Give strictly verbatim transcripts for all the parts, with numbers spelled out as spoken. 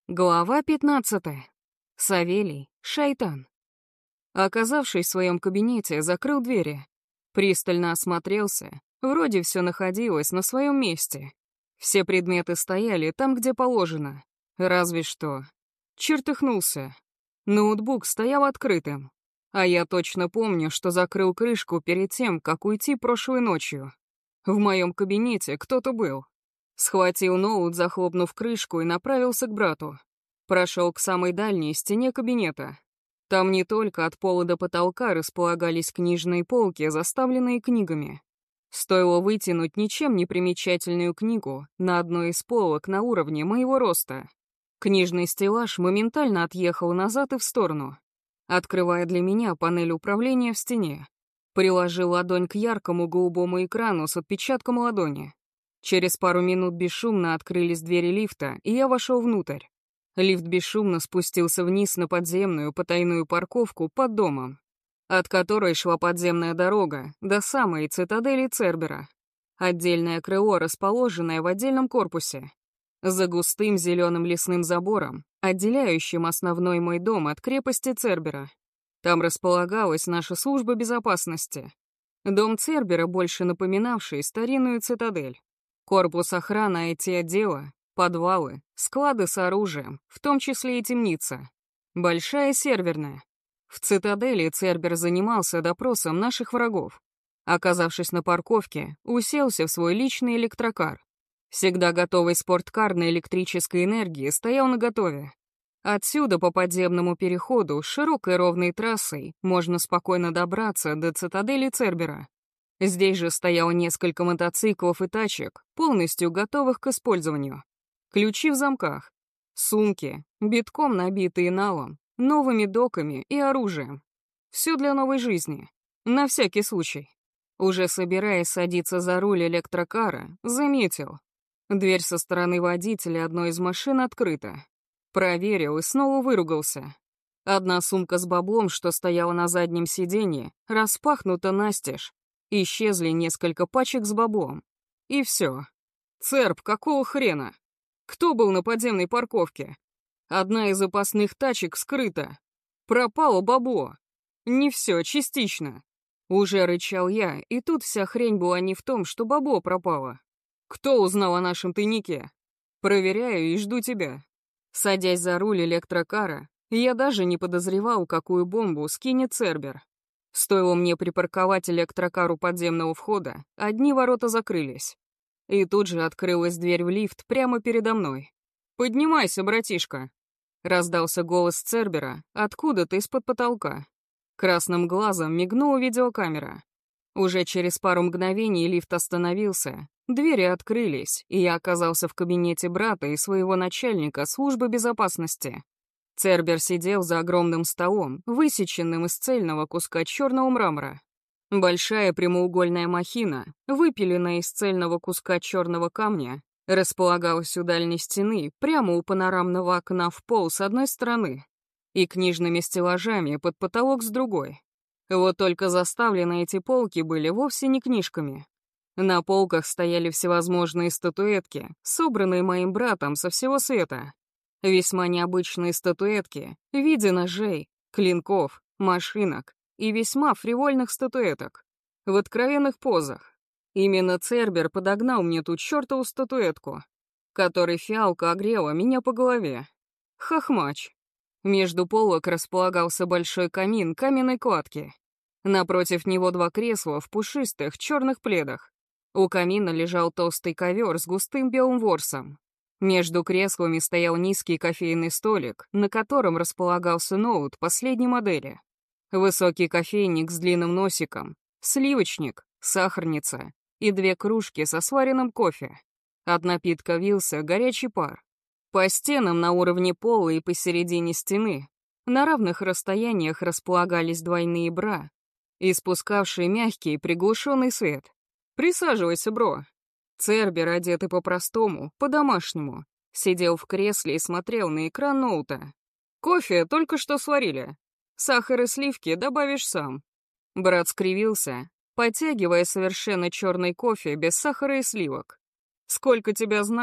Глава пятнадцатая. Савелий, шайтан. Оказавшись в своем кабинете, закрыл двери. Пристально осмотрелся. Вроде все находилось на своем месте. Все предметы стояли там, где положено. Разве что... Чертыхнулся. Ноутбук стоял открытым. А я точно помню, что закрыл крышку перед тем, как уйти прошлой ночью. В моем кабинете кто-то был. Схватил ноут, захлопнув крышку, и направился к брату. Прошел к самой дальней стене кабинета. Там не только от пола до потолка располагались книжные полки, заставленные книгами. Стоило вытянуть ничем не примечательную книгу на одной из полок на уровне моего роста. Книжный стеллаж моментально отъехал назад и в сторону, открывая для меня панель управления в стене. Приложил ладонь к яркому голубому экрану с отпечатком ладони. Через пару минут бесшумно открылись двери лифта, и я вошел внутрь. Лифт бесшумно спустился вниз на подземную потайную парковку под домом, от которой шла подземная дорога до самой цитадели Цербера. Отдельное крыло, расположенное в отдельном корпусе, за густым зеленым лесным забором, отделяющим основной мой дом от крепости Цербера. Там располагалась наша служба безопасности. Дом Цербера, больше напоминавший старинную цитадель. Корпус охраны ай ти-отдела, подвалы, склады с оружием, в том числе и темница. Большая серверная. В цитадели Цербер занимался допросом наших врагов. Оказавшись на парковке, уселся в свой личный электрокар. Всегда готовый спорткар на электрической энергии стоял наготове. Отсюда по подземному переходу с широкой ровной трассой можно спокойно добраться до цитадели Цербера. Здесь же стояло несколько мотоциклов и тачек, полностью готовых к использованию. Ключи в замках, сумки, битком набитые налом, новыми доками и оружием. Все для новой жизни, на всякий случай. Уже собираясь садиться за руль электрокара, заметил. Дверь со стороны водителя одной из машин открыта. Проверил и снова выругался. Одна сумка с баблом, что стояла на заднем сиденье, распахнута настежь. Исчезли несколько пачек с баблом. И все. Церб, какого хрена? Кто был на подземной парковке? Одна из запасных тачек скрыта. Пропало бабло. Не все, частично. Уже рычал я, и тут вся хрень была не в том, что бабло пропало. Кто узнал о нашем тайнике? Проверяю и жду тебя. Садясь за руль электрокара, я даже не подозревал, какую бомбу скинет Цербер. Стоило мне припарковать электрокар у подземного входа, одни ворота закрылись. И тут же открылась дверь в лифт прямо передо мной. «Поднимайся, братишка!» Раздался голос Цербера откуда-то из-под потолка. Красным глазом мигнула видеокамера. Уже через пару мгновений лифт остановился, двери открылись, и я оказался в кабинете брата и своего начальника службы безопасности. Цербер сидел за огромным столом, высеченным из цельного куска черного мрамора. Большая прямоугольная махина, выпиленная из цельного куска черного камня, располагалась у дальней стены, прямо у панорамного окна в пол с одной стороны, и книжными стеллажами под потолок с другой. Вот только заставлены эти полки были вовсе не книжками. На полках стояли всевозможные статуэтки, собранные моим братом со всего света. Весьма необычные статуэтки в виде ножей, клинков, машинок и весьма фривольных статуэток в откровенных позах. Именно Цербер подогнал мне ту чертову статуэтку, которой фиалка огрела меня по голове. Хохмач. Между полок располагался большой камин каменной кладки. Напротив него два кресла в пушистых черных пледах. У камина лежал толстый ковер с густым белым ворсом. Между креслами стоял низкий кофейный столик, на котором располагался ноут последней модели. Высокий кофейник с длинным носиком, сливочник, сахарница и две кружки со сваренным кофе. От напитка вился горячий пар. По стенам на уровне пола и посередине стены на равных расстояниях располагались двойные бра, испускавшие мягкий и приглушенный свет. «Присаживайся, бро». Цербер, одетый по-простому, по-домашнему, сидел в кресле и смотрел на экран ноута. «Кофе только что сварили. Сахар и сливки добавишь сам». Брат скривился, подтягивая совершенно черный кофе без сахара и сливок. «Сколько тебя знаю,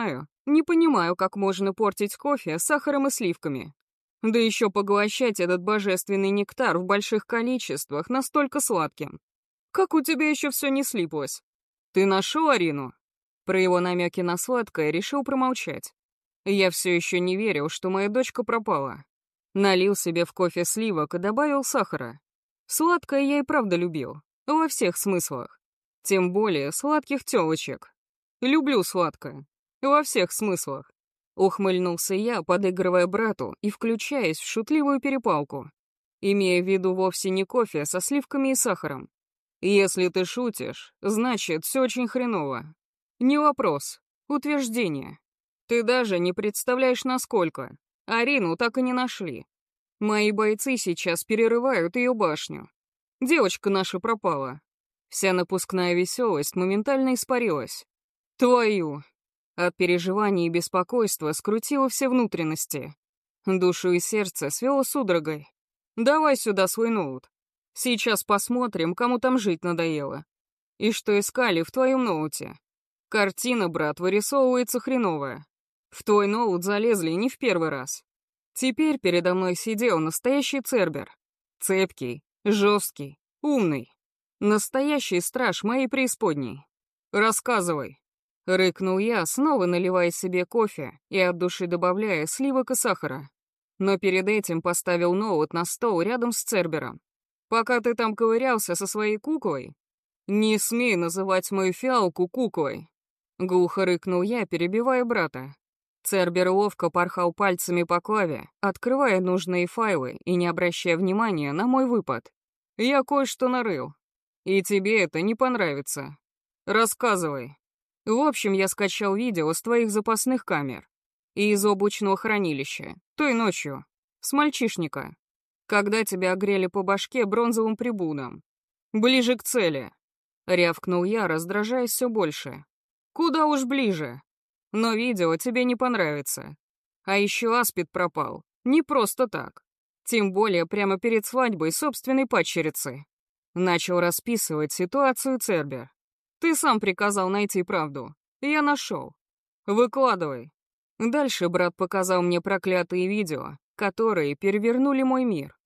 Не понимаю, как можно портить кофе с сахаром и сливками. Да еще поглощать этот божественный нектар в больших количествах настолько сладким. Как у тебя еще все не слиплось? Ты нашел Арину?» Про его намеки на сладкое решил промолчать. Я все еще не верил, что моя дочка пропала. Налил себе в кофе сливок и добавил сахара. Сладкое я и правда любил. Во всех смыслах. Тем более сладких тёлочек. Люблю сладкое. Во всех смыслах. Ухмыльнулся я, подыгрывая брату и включаясь в шутливую перепалку, имея в виду вовсе не кофе со сливками и сахаром. Если ты шутишь, значит, все очень хреново. Не вопрос. Утверждение. Ты даже не представляешь, насколько. Арину так и не нашли. Мои бойцы сейчас перерывают ее башню. Девочка наша пропала. Вся напускная веселость моментально испарилась. Твою. От переживаний и беспокойства скрутило все внутренности. Душу и сердце свело судорогой. Давай сюда свой ноут. Сейчас посмотрим, кому там жить надоело. И что искали в твоем ноуте. Картина, брат, вырисовывается хреновая. В твой ноут залезли не в первый раз. Теперь передо мной сидел настоящий цербер. Цепкий, жесткий, умный. Настоящий страж моей преисподней. Рассказывай. Рыкнул я, снова наливая себе кофе и от души добавляя сливок и сахара. Но перед этим поставил ноут на стол рядом с цербером. Пока ты там ковырялся со своей куклой, не смей называть мою фиалку куклой. Глухо рыкнул я, перебивая брата. Цербер ловко порхал пальцами по клаве, открывая нужные файлы и не обращая внимания на мой выпад. Я кое-что нарыл. И тебе это не понравится. Рассказывай. В общем, я скачал видео с твоих запасных камер и из облачного хранилища, той ночью, с мальчишника, когда тебя огрели по башке бронзовым прибудом. Ближе к цели. Рявкнул я, раздражаясь все больше. Куда уж ближе. Но видео тебе не понравится. А еще Аспид пропал. Не просто так. Тем более прямо перед свадьбой собственной падчерицы. Начал расписывать ситуацию Цербер. Ты сам приказал найти правду. Я нашел. Выкладывай. Дальше брат показал мне проклятые видео, которые перевернули мой мир.